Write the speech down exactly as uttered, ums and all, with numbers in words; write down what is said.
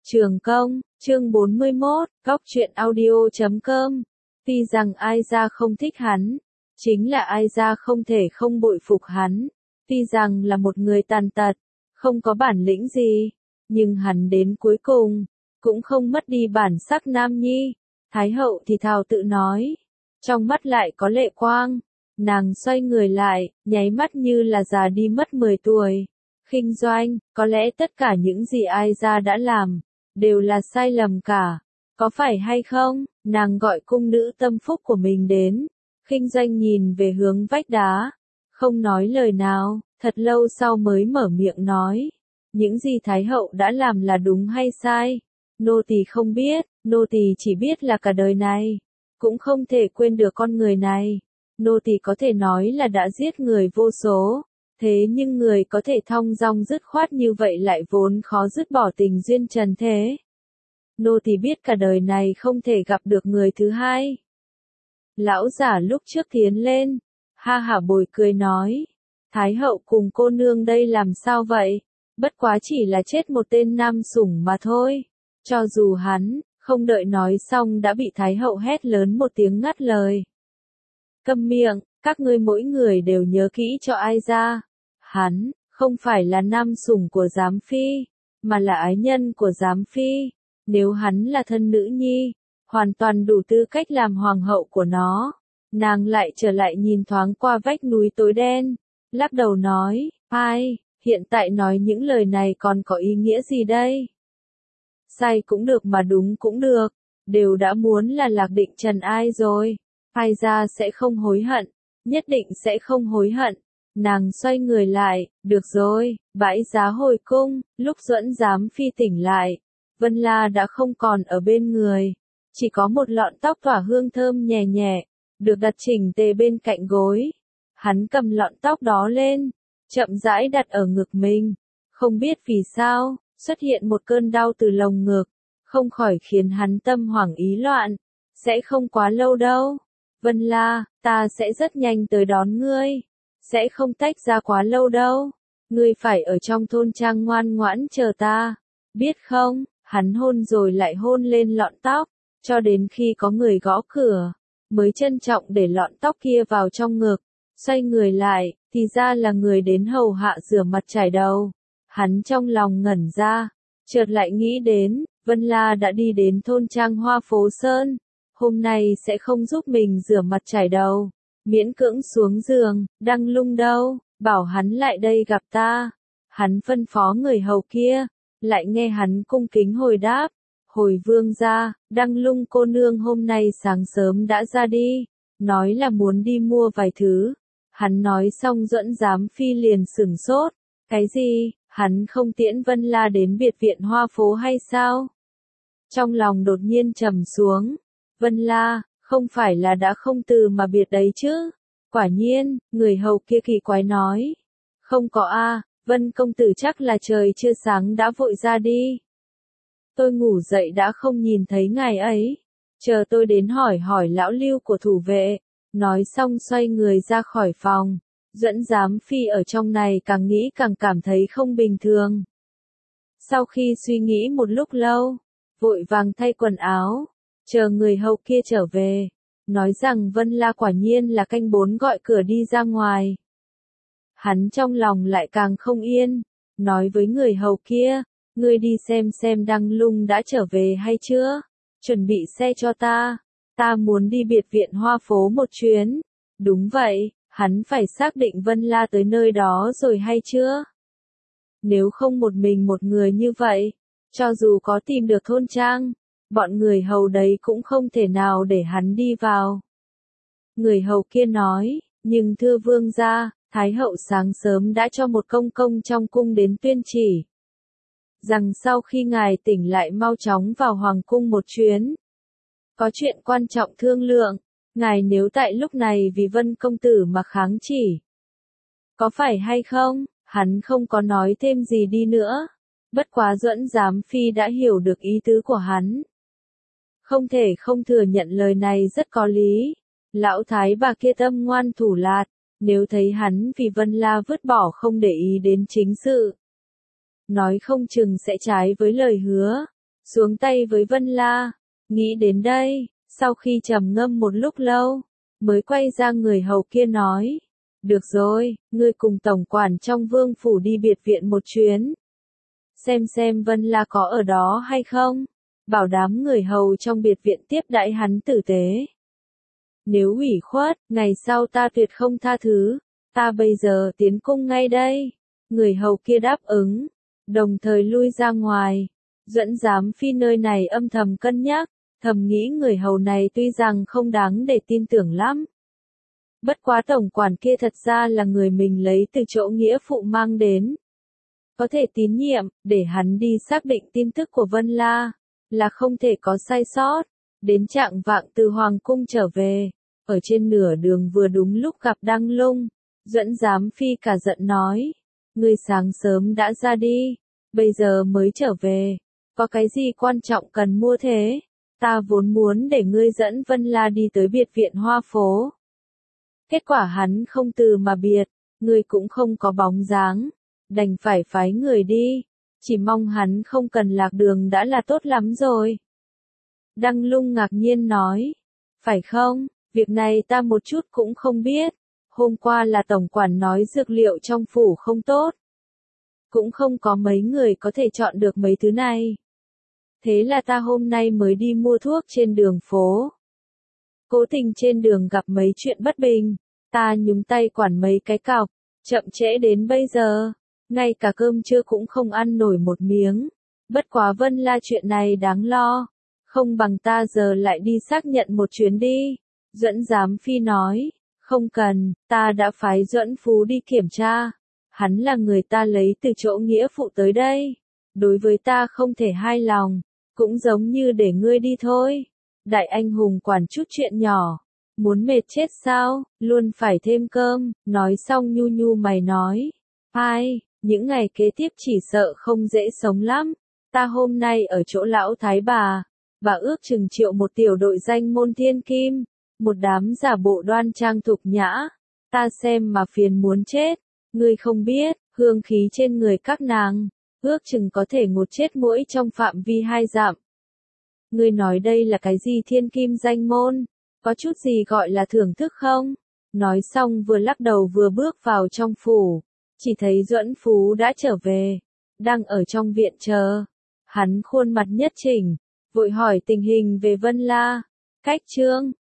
Trường công, chương bốn mươi mốt, góc truyện audio chấm com. Tuy rằng ai ra không thích hắn, chính là ai ra không thể không bội phục hắn. Tuy rằng là một người tàn tật, không có bản lĩnh gì, nhưng hắn đến cuối cùng, cũng không mất đi bản sắc nam nhi. Thái hậu thì thào tự nói, trong mắt lại có lệ quang, nàng xoay người lại, nháy mắt như là già đi mất mười tuổi. Khinh doanh, có lẽ tất cả những gì ai ra đã làm, đều là sai lầm cả. Có phải hay không? Nàng gọi cung nữ tâm phúc của mình đến. Khinh doanh nhìn về hướng vách đá, không nói lời nào, thật lâu sau mới mở miệng nói. Những gì Thái hậu đã làm là đúng hay sai? Nô tỳ không biết, nô tỳ chỉ biết là cả đời này, cũng không thể quên được con người này. Nô tỳ có thể nói là đã giết người vô số. Thế nhưng người có thể thong dong dứt khoát như vậy lại vốn khó dứt bỏ tình duyên trần thế. Nô tỳ biết cả đời này không thể gặp được người thứ hai. Lão giả lúc trước tiến lên, ha hả bồi cười nói, Thái hậu cùng cô nương đây làm sao vậy? Bất quá chỉ là chết một tên nam sủng mà thôi. Cho dù hắn, không đợi nói xong đã bị Thái hậu hét lớn một tiếng ngắt lời. Câm miệng, các ngươi mỗi người đều nhớ kỹ cho ai ra. Hắn, không phải là nam sủng của giám phi, mà là ái nhân của giám phi. Nếu hắn là thân nữ nhi, hoàn toàn đủ tư cách làm hoàng hậu của nó. Nàng lại trở lại nhìn thoáng qua vách núi tối đen, lắc đầu nói, ai, hiện tại nói những lời này còn có ý nghĩa gì đây? Sai cũng được mà đúng cũng được, đều đã muốn là lạc định trần ai rồi, ai ra sẽ không hối hận, nhất định sẽ không hối hận. Nàng xoay người lại, được rồi, bãi giá hồi cung, lúc Duẫn giám phi tỉnh lại, Vân La đã không còn ở bên người, chỉ có một lọn tóc tỏa hương thơm nhẹ nhẹ, được đặt chỉnh tề bên cạnh gối. Hắn cầm lọn tóc đó lên, chậm rãi đặt ở ngực mình, không biết vì sao, xuất hiện một cơn đau từ lồng ngực, không khỏi khiến hắn tâm hoảng ý loạn, sẽ không quá lâu đâu. Vân La, ta sẽ rất nhanh tới đón ngươi. Sẽ không tách ra quá lâu đâu. Ngươi phải ở trong thôn trang ngoan ngoãn chờ ta. Biết không, hắn hôn rồi lại hôn lên lọn tóc, cho đến khi có người gõ cửa, mới trân trọng để lọn tóc kia vào trong ngực. Xoay người lại, thì ra là người đến hầu hạ rửa mặt chải đầu. Hắn trong lòng ngẩn ra, chợt lại nghĩ đến, Vân La đã đi đến thôn trang Hoa Phố Sơn. Hôm nay sẽ không giúp mình rửa mặt chải đầu. Miễn cưỡng xuống giường, Đăng Lung đâu, bảo hắn lại đây gặp ta. Hắn phân phó người hầu kia, lại nghe hắn cung kính hồi đáp. Hồi vương gia, Đăng Lung cô nương hôm nay sáng sớm đã ra đi, nói là muốn đi mua vài thứ. Hắn nói xong Duẫn giám phi liền sửng sốt. Cái gì, hắn không tiễn Vân La đến biệt viện Hoa Phố hay sao? Trong lòng đột nhiên trầm xuống. Vân La, không phải là đã không từ mà biệt đấy chứ? Quả nhiên, người hầu kia kỳ quái nói. Không có a, Vân công tử chắc là trời chưa sáng đã vội ra đi. Tôi ngủ dậy đã không nhìn thấy ngài ấy. Chờ tôi đến hỏi hỏi lão Lưu của thủ vệ. Nói xong xoay người ra khỏi phòng. Duẫn giám phi ở trong này càng nghĩ càng cảm thấy không bình thường. Sau khi suy nghĩ một lúc lâu, vội vàng thay quần áo. Chờ người hầu kia trở về, nói rằng Vân La quả nhiên là canh bốn gọi cửa đi ra ngoài. Hắn trong lòng lại càng không yên, nói với người hầu kia, ngươi đi xem xem Đăng Lung đã trở về hay chưa, chuẩn bị xe cho ta, ta muốn đi biệt viện Hoa Phố một chuyến. Đúng vậy, hắn phải xác định Vân La tới nơi đó rồi hay chưa. Nếu không một mình một người như vậy, cho dù có tìm được thôn trang, bọn người hầu đấy cũng không thể nào để hắn đi vào. Người hầu kia nói, nhưng thưa vương gia, Thái hậu sáng sớm đã cho một công công trong cung đến tuyên chỉ. Rằng sau khi ngài tỉnh lại mau chóng vào hoàng cung một chuyến. Có chuyện quan trọng thương lượng, ngài nếu tại lúc này vì Vân công tử mà kháng chỉ. Có phải hay không, hắn không có nói thêm gì đi nữa. Bất quá Duẫn giám phi đã hiểu được ý tứ của hắn. Không thể không thừa nhận lời này rất có lý. Lão thái bà kia tâm ngoan thủ lạt, nếu thấy hắn vì Vân La vứt bỏ không để ý đến chính sự, nói không chừng sẽ trái với lời hứa. xuống tay với Vân La. Nghĩ đến đây, sau khi trầm ngâm một lúc lâu, mới quay ra người hầu kia nói. Được rồi, ngươi cùng tổng quản trong vương phủ đi biệt viện một chuyến. Xem xem Vân La có ở đó hay không. Bảo đảm người hầu trong biệt viện tiếp đãi hắn tử tế. Nếu ủy khuất, ngày sau ta tuyệt không tha thứ. Ta bây giờ tiến cung ngay đây. Người hầu kia đáp ứng, đồng thời lui ra ngoài. Duẫn Giám Phi nơi này âm thầm cân nhắc, thầm nghĩ người hầu này tuy rằng không đáng để tin tưởng lắm. Bất quá tổng quản kia thật ra là người mình lấy từ chỗ nghĩa phụ mang đến. Có thể tín nhiệm, để hắn đi xác định tin tức của Vân La, là không thể có sai sót. Đến trạng vạng từ Hoàng cung trở về, ở trên nửa đường vừa đúng lúc gặp Đăng Lung. Duẫn Giám Phi cả giận nói, ngươi sáng sớm đã ra đi, bây giờ mới trở về, có cái gì quan trọng cần mua thế? Ta vốn muốn để ngươi dẫn Vân La đi tới biệt viện Hoa Phố. Kết quả hắn không từ mà biệt, ngươi cũng không có bóng dáng, đành phải phái người đi, chỉ mong hắn không cần lạc đường đã là tốt lắm rồi. Đăng Lung ngạc nhiên nói, phải không, việc này ta một chút cũng không biết, hôm qua là tổng quản nói dược liệu trong phủ không tốt. Cũng không có mấy người có thể chọn được mấy thứ này. Thế là ta hôm nay mới đi mua thuốc trên đường phố. Cố tình trên đường gặp mấy chuyện bất bình, ta nhúng tay quản mấy cái cọc, chậm trễ đến bây giờ, ngay cả cơm trưa cũng không ăn nổi một miếng. Bất quá Vân La chuyện này đáng lo, không bằng ta giờ lại đi xác nhận một chuyến đi. Duẫn Giám Phi nói, không cần, ta đã phái Duẫn Phú đi kiểm tra. Hắn là người ta lấy từ chỗ nghĩa phụ tới đây. Đối với ta không thể hai lòng, cũng giống như để ngươi đi thôi. Đại anh hùng quản chút chuyện nhỏ, muốn mệt chết sao, luôn phải thêm cơm. Nói xong nhu nhu mày nói, ai, những ngày kế tiếp chỉ sợ không dễ sống lắm. Ta hôm nay ở chỗ lão thái bà, và ước chừng triệu một tiểu đội danh môn thiên kim, một đám giả bộ đoan trang thục nhã. Ta xem mà phiền muốn chết. Ngươi không biết, hương khí trên người các nàng, ước chừng có thể ngột chết mũi trong phạm vi hai dặm. Ngươi nói đây là cái gì thiên kim danh môn, có chút gì gọi là thưởng thức không? Nói xong vừa lắc đầu vừa bước vào trong phủ, chỉ thấy Duẫn Phú đã trở về, đang ở trong viện chờ. Hắn khuôn mặt nhất chỉnh, vội hỏi tình hình về Vân La. Cách chương